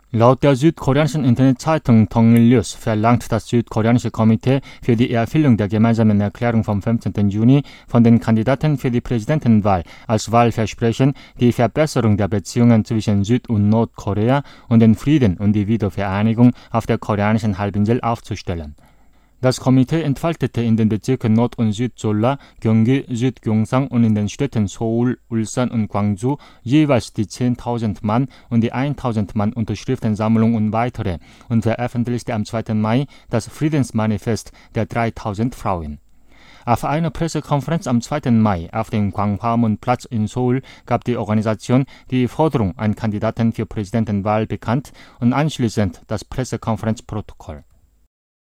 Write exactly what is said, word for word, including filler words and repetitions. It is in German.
Laut der südkoreanischen Internetzeitung Donglil verlangt das südkoreanische Komitee für die Erfüllung der gemeinsamen Erklärung vom fünfzehnten Juni von den Kandidaten für die Präsidentenwahl als Wahlversprechen die Verbesserung der Beziehungen zwischen Süd- und Nordkorea und den Frieden und die Wiedervereinigung auf der koreanischen Halbinsel aufzustellen. Das Komitee entfaltete in den Bezirken Nord- und Süd-Jeolla, Gyeonggi, Süd-Gyeongsang und in den Städten Seoul, Ulsan und Gwangju jeweils die zehntausend Mann und die tausend Mann Unterschriftensammlung und weitere und veröffentlichte am zweiten Mai das Friedensmanifest der dreitausend Frauen. Auf einer Pressekonferenz am zweiten Mai auf dem Gwanghwamun-Platz in Seoul gab die Organisation die Forderung an Kandidaten für Präsidentenwahl bekannt und anschließend das Pressekonferenzprotokoll.